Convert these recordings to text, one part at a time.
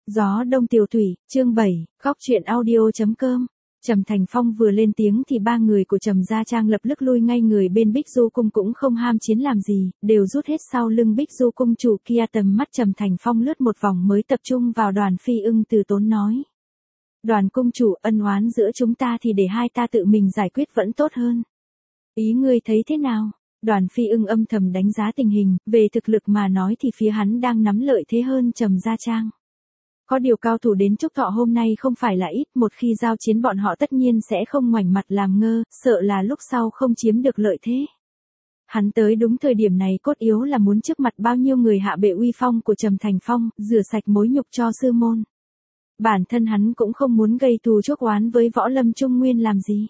Gió đông tiểu thủy, chương 7, góc truyện audio.com. Trầm Thành Phong vừa lên tiếng thì ba người của Trầm Gia Trang lập tức lui ngay người bên Bích Du Cung cũng không ham chiến làm gì, đều rút hết sau lưng Bích Du Cung chủ kia. Tầm mắt Trầm Thành Phong lướt một vòng mới tập trung vào Đoàn Phi Ưng từ tốn nói. Đoàn cung chủ, ân oán giữa chúng ta thì để hai ta tự mình giải quyết vẫn tốt hơn. Ý ngươi thấy thế nào? Đoàn Phi Ưng âm thầm đánh giá tình hình, về thực lực mà nói thì phía hắn đang nắm lợi thế hơn Trầm Gia Trang. Có điều cao thủ đến Trúc Thọ hôm nay không phải là ít, một khi giao chiến bọn họ tất nhiên sẽ không ngoảnh mặt làm ngơ, sợ là lúc sau không chiếm được lợi thế. Hắn tới đúng thời điểm này cốt yếu là muốn trước mặt bao nhiêu người hạ bệ uy phong của Trầm Thành Phong, rửa sạch mối nhục cho sư môn. Bản thân hắn cũng không muốn gây thù chuốc oán với Võ Lâm Trung Nguyên làm gì.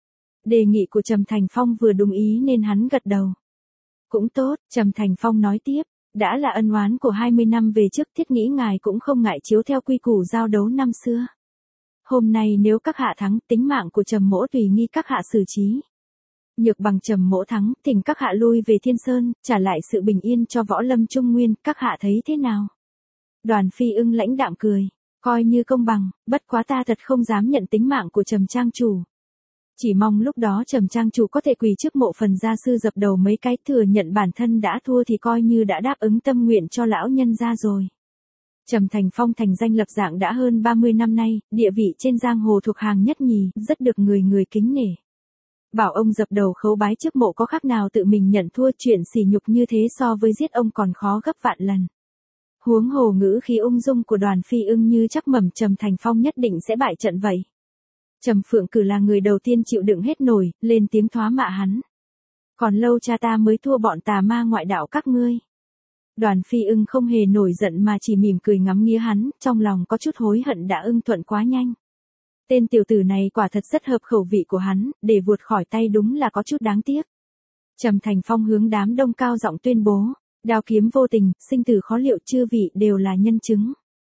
Đề nghị của Trầm Thành Phong vừa đồng ý nên hắn gật đầu. Cũng tốt, Trầm Thành Phong nói tiếp. Đã là ân oán của 20 năm về trước, thiết nghĩ ngài cũng không ngại chiếu theo quy củ giao đấu năm xưa. Hôm nay nếu các hạ thắng, tính mạng của Trầm mỗ tùy nghi các hạ xử trí. Nhược bằng Trầm mỗ thắng, thỉnh các hạ lui về Thiên Sơn, trả lại sự bình yên cho Võ Lâm Trung Nguyên, các hạ thấy thế nào? Đoàn Phi Ưng lãnh đạm cười, coi như công bằng, bất quá ta thật không dám nhận tính mạng của Trầm trang chủ. Chỉ mong lúc đó Trầm trang chủ có thể quỳ trước mộ phần gia sư dập đầu mấy cái, thừa nhận bản thân đã thua thì coi như đã đáp ứng tâm nguyện cho lão nhân gia rồi. Trầm Thành Phong thành danh lập dạng đã hơn 30 năm nay, địa vị trên giang hồ thuộc hàng nhất nhì, rất được người người kính nể. Bảo ông dập đầu khấu bái trước mộ có khác nào tự mình nhận thua, chuyện sỉ nhục như thế so với giết ông còn khó gấp vạn lần. Huống hồ ngữ khí ung dung của Đoàn Phi Ưng như chắc mẩm Trầm Thành Phong nhất định sẽ bại trận vậy. Trầm Phượng Cử là người đầu tiên chịu đựng hết nổi, lên tiếng thoá mạ hắn. Còn lâu cha ta mới thua bọn tà ma ngoại đạo các ngươi. Đoàn Phi Ưng không hề nổi giận mà chỉ mỉm cười ngắm nghía hắn, trong lòng có chút hối hận đã ưng thuận quá nhanh. Tên tiểu tử này quả thật rất hợp khẩu vị của hắn, để vụt khỏi tay đúng là có chút đáng tiếc. Trầm Thành Phong hướng đám đông cao giọng tuyên bố, đao kiếm vô tình, sinh tử khó liệu, chư vị đều là nhân chứng.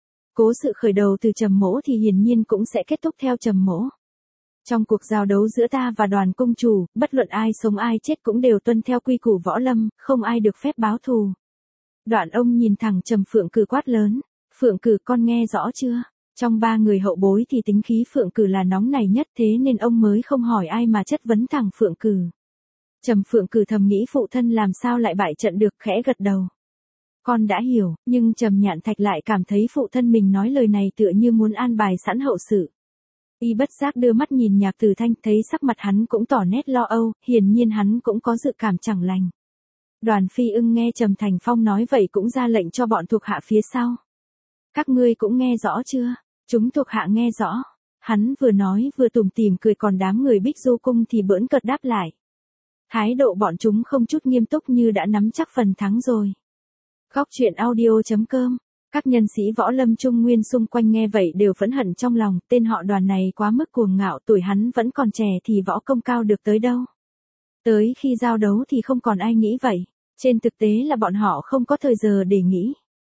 Cố sự khởi đầu từ Trầm mỗ thì hiển nhiên cũng sẽ kết thúc theo Trầm mỗ. Trong cuộc giao đấu giữa ta và Đoàn cung chủ, bất luận ai sống ai chết cũng đều tuân theo quy củ võ lâm, không ai được phép báo thù. Đoạn ông nhìn thẳng Trầm Phượng Cử quát lớn, Phượng Cử con nghe rõ chưa? Trong ba người hậu bối thì tính khí Phượng Cử là nóng nảy nhất, thế nên ông mới không hỏi ai mà chất vấn thẳng Phượng Cử. Trầm Phượng Cử thầm nghĩ phụ thân làm sao lại bại trận được, khẽ gật đầu. Con đã hiểu, nhưng Trầm Nhạn Thạch lại cảm thấy phụ thân mình nói lời này tựa như muốn an bài sẵn hậu sự. Y bất giác đưa mắt nhìn Nhạc Tử Thanh, thấy sắc mặt hắn cũng tỏ nét lo âu, hiển nhiên hắn cũng có dự cảm chẳng lành. Đoàn Phi Ưng nghe Trầm Thành Phong nói vậy cũng ra lệnh cho bọn thuộc hạ phía sau. Các ngươi cũng nghe rõ chưa? Chúng thuộc hạ nghe rõ. Hắn vừa nói vừa tủm tỉm cười, còn đám người Bích Du Cung thì bỡn cợt đáp lại. Thái độ bọn chúng không chút nghiêm túc như đã nắm chắc phần thắng rồi. Góc truyện audio.com. Các nhân sĩ Võ Lâm Trung Nguyên xung quanh nghe vậy đều phẫn hận trong lòng, tên họ Đoàn này quá mức cuồng ngạo, tuổi hắn vẫn còn trẻ thì võ công cao được tới đâu. Tới khi giao đấu thì không còn ai nghĩ vậy, trên thực tế là bọn họ không có thời giờ để nghĩ.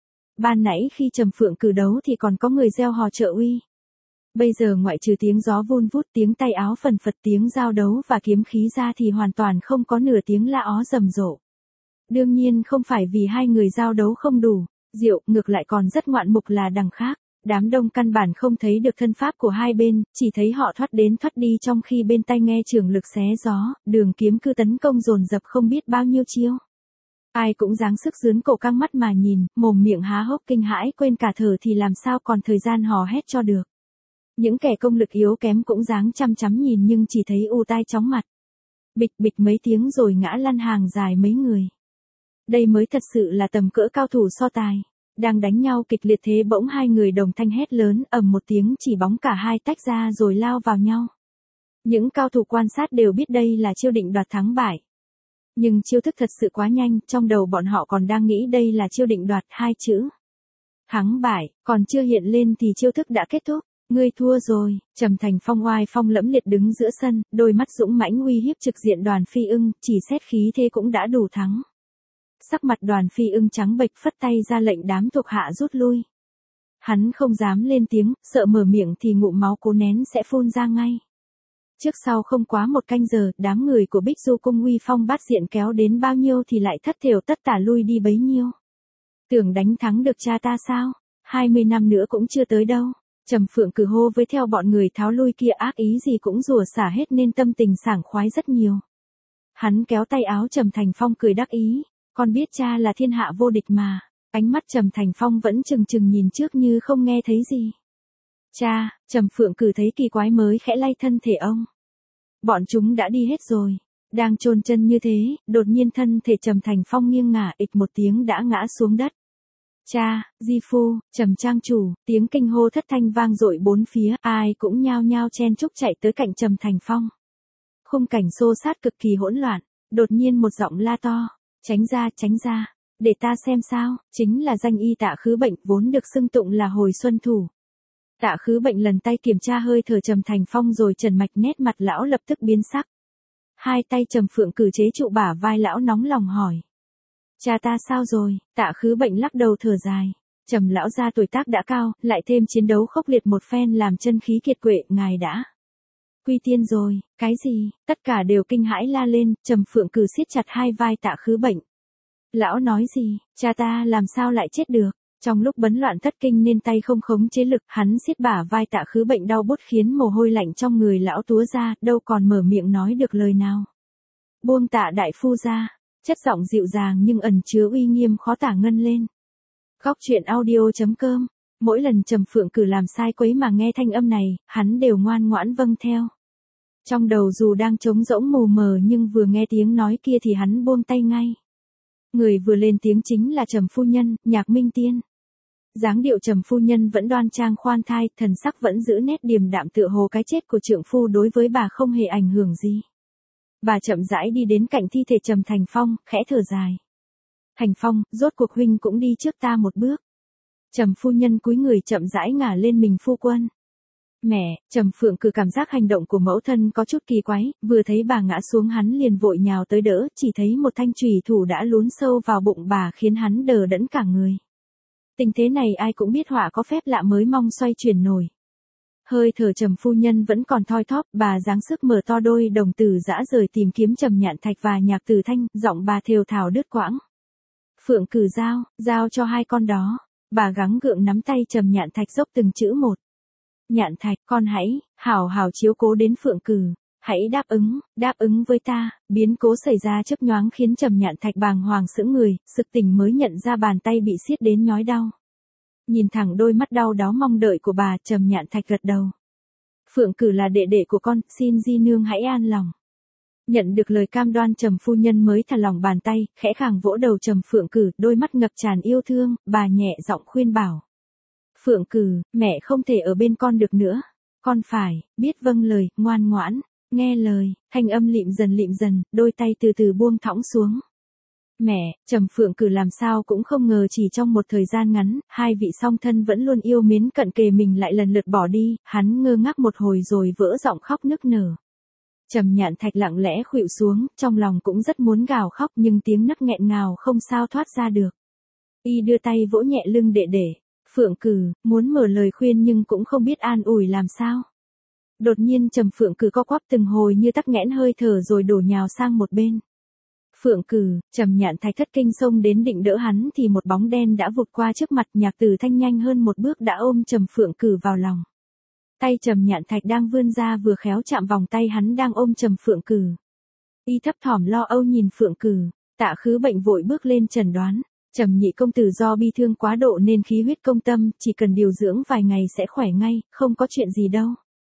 Ban nãy khi Trầm Phượng Cử đấu thì còn có người reo hò trợ uy. Bây giờ ngoại trừ tiếng gió vun vút, tiếng tay áo phần phật, tiếng giao đấu và kiếm khí ra thì hoàn toàn không có nửa tiếng la ó rầm rộ. Đương nhiên không phải vì hai người giao đấu không đủ diệu, ngược lại còn rất ngoạn mục là đằng khác. Đám đông căn bản không thấy được thân pháp của hai bên, chỉ thấy họ thoát đến thoát đi trong khi bên tai nghe trường lực xé gió, đường kiếm cư tấn công dồn dập không biết bao nhiêu chiêu. Ai cũng giáng sức dướn cổ căng mắt mà nhìn, mồm miệng há hốc kinh hãi quên cả thở thì làm sao còn thời gian hò hét cho được. Những kẻ công lực yếu kém cũng dáng chăm chăm nhìn nhưng chỉ thấy u tai chóng mặt. Bịch bịch mấy tiếng rồi ngã lăn hàng dài mấy người. Đây mới thật sự là tầm cỡ cao thủ so tài. Đang đánh nhau kịch liệt thế bỗng hai người đồng thanh hét lớn, ầm một tiếng chỉ bóng cả hai tách ra rồi lao vào nhau. Những cao thủ quan sát đều biết đây là chiêu định đoạt thắng bại. Nhưng chiêu thức thật sự quá nhanh, trong đầu bọn họ còn đang nghĩ đây là chiêu định đoạt, hai chữ thắng bại còn chưa hiện lên thì chiêu thức đã kết thúc. Ngươi thua rồi. Trầm Thành Phong oai phong lẫm liệt đứng giữa sân, đôi mắt dũng mãnh uy hiếp trực diện Đoàn Phi Ưng, chỉ xét khí thế cũng đã đủ thắng. Sắc mặt Đoàn Phi Ưng trắng bệch, phất tay ra lệnh đám thuộc hạ rút lui. Hắn không dám lên tiếng, sợ mở miệng thì ngụm máu cố nén sẽ phun ra ngay. Trước sau không quá một canh giờ, đám người của Bích Du Cung uy phong bát diện kéo đến bao nhiêu thì lại thất thểu tất tả lui đi bấy nhiêu. Tưởng đánh thắng được cha ta sao? 20 năm nữa cũng chưa tới đâu. Trầm Phượng Cử hô với theo bọn người tháo lui kia ác ý gì cũng rủa xả hết nên tâm tình sảng khoái rất nhiều. Hắn kéo tay áo Trầm Thành Phong cười đắc ý, con biết cha là thiên hạ vô địch mà. Ánh mắt Trầm Thành Phong vẫn chừng chừng nhìn trước như không nghe thấy gì. Cha, Trầm Phượng Cử thấy kỳ quái mới khẽ lay thân thể ông. Bọn chúng đã đi hết rồi. Đang chôn chân như thế, đột nhiên thân thể Trầm Thành Phong nghiêng ngả ịch một tiếng đã ngã xuống đất. Cha, di phu, Trầm trang chủ, tiếng kinh hô thất thanh vang dội bốn phía, ai cũng nhao nhao chen chúc chạy tới cạnh Trầm Thành Phong. Khung cảnh xô sát cực kỳ hỗn loạn, đột nhiên một giọng la to, tránh ra, để ta xem sao, chính là danh y Tạ Khứ Bệnh vốn được xưng tụng là hồi xuân thủ. Tạ Khứ Bệnh lần tay kiểm tra hơi thở Trầm Thành Phong rồi trần mạch nét mặt lão lập tức biến sắc. Hai tay Trầm Phượng Cử chế trụ bả vai lão nóng lòng hỏi. Cha ta sao rồi? Tạ Khứ Bệnh lắc đầu thở dài. Trầm lão gia tuổi tác đã cao, lại thêm chiến đấu khốc liệt một phen làm chân khí kiệt quệ, ngài đã quy tiên rồi. Cái gì? Tất cả đều kinh hãi la lên, Trầm Phượng Cử siết chặt hai vai Tạ Khứ Bệnh. Lão nói gì? Cha ta làm sao lại chết được? Trong lúc bấn loạn thất kinh nên tay không khống chế lực, hắn siết bả vai Tạ Khứ Bệnh đau bút khiến mồ hôi lạnh trong người lão túa ra, đâu còn mở miệng nói được lời nào. Buông Tạ đại phu ra, chất giọng dịu dàng nhưng ẩn chứa uy nghiêm khó tả ngân lên. Góc truyện audio.com. Mỗi lần Trầm Phượng Cử làm sai quấy mà nghe thanh âm này, hắn đều ngoan ngoãn vâng theo. Trong đầu dù đang trống rỗng mù mờ nhưng vừa nghe tiếng nói kia thì hắn buông tay ngay. Người vừa lên tiếng chính là Trầm phu nhân, Nhạc Minh Tiên. Dáng điệu Trầm phu nhân vẫn đoan trang khoan thai, thần sắc vẫn giữ nét điềm đạm tựa hồ cái chết của trượng phu đối với bà không hề ảnh hưởng gì. Bà chậm rãi đi đến cạnh thi thể Trầm Thành Phong, khẽ thở dài. Thành Phong, rốt cuộc huynh cũng đi trước ta một bước. Trầm phu nhân cúi người chậm rãi ngả lên mình phu quân. Mẹ, Trầm Phượng Cử cảm giác hành động của mẫu thân có chút kỳ quái, vừa thấy bà ngã xuống hắn liền vội nhào tới đỡ, chỉ thấy một thanh chùy thủ đã lún sâu vào bụng bà khiến hắn đờ đẫn cả người. Tình thế này ai cũng biết họa có phép lạ mới mong xoay chuyển nổi. Hơi thở Trầm phu nhân vẫn còn thoi thóp, bà giáng sức mở to đôi đồng tử dã rời tìm kiếm Trầm Nhạn Thạch và Nhạc Tử Thanh, giọng bà thều thào đứt quãng. Phượng Cử giao cho hai con đó. Bà gắng gượng nắm tay Trầm Nhạn Thạch dốc từng chữ một. Nhạn Thạch, con hãy hảo hảo chiếu cố đến Phượng Cử, hãy đáp ứng với ta. Biến cố xảy ra chớp nhoáng khiến Trầm Nhạn Thạch bàng hoàng sững người, sực tỉnh mới nhận ra bàn tay bị siết đến nhói đau. Nhìn thẳng đôi mắt đau đáu mong đợi của bà, Trầm Nhạn Thạch gật đầu. Phượng Cử là đệ đệ của con, xin di nương hãy an lòng. Nhận được lời cam đoan Trầm phu nhân mới thả lỏng bàn tay, khẽ khàng vỗ đầu Trầm Phượng Cử, đôi mắt ngập tràn yêu thương, bà nhẹ giọng khuyên bảo. Phượng Cử, mẹ không thể ở bên con được nữa. Con phải, biết vâng lời, ngoan ngoãn, nghe lời. Thanh âm lịm dần, đôi tay từ từ buông thõng xuống. Mẹ, Trầm Phượng Cử làm sao cũng không ngờ chỉ trong một thời gian ngắn, hai vị song thân vẫn luôn yêu mến cận kề mình lại lần lượt bỏ đi, hắn ngơ ngác một hồi rồi vỡ giọng khóc nức nở. Trầm Nhạn Thạch lặng lẽ khuỵu xuống, trong lòng cũng rất muốn gào khóc nhưng tiếng nấc nghẹn ngào không sao thoát ra được. Y đưa tay vỗ nhẹ lưng đệ đệ. Phượng Cử, muốn mở lời khuyên nhưng cũng không biết an ủi làm sao. Đột nhiên Trầm Phượng Cử co quắp từng hồi như tắc nghẽn hơi thở rồi đổ nhào sang một bên. Phượng Cử, Trầm Nhạn Thạch thất kinh xông đến định đỡ hắn thì một bóng đen đã vụt qua trước mặt. Nhạc Tử Thanh nhanh hơn một bước đã ôm Trầm Phượng Cử vào lòng. Tay Trầm Nhạn Thạch đang vươn ra vừa khéo chạm vòng tay hắn đang ôm Trầm Phượng Cử. Y thấp thỏm lo âu nhìn Phượng Cử, Tạ Khứ Bệnh vội bước lên chẩn đoán. Trầm nhị công tử do bi thương quá độ nên khí huyết công tâm, chỉ cần điều dưỡng vài ngày sẽ khỏe ngay, không có chuyện gì đâu.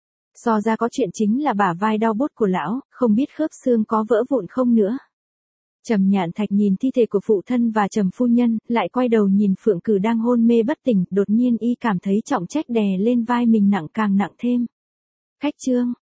So ra có chuyện chính là bả vai đau bút của lão, không biết khớp xương có vỡ vụn không nữa. Trầm Nhạn Thạch nhìn thi thể của phụ thân và Trầm phu nhân, lại quay đầu nhìn Phượng Cử đang hôn mê bất tỉnh, đột nhiên y cảm thấy trọng trách đè lên vai mình nặng càng nặng thêm. Cách chương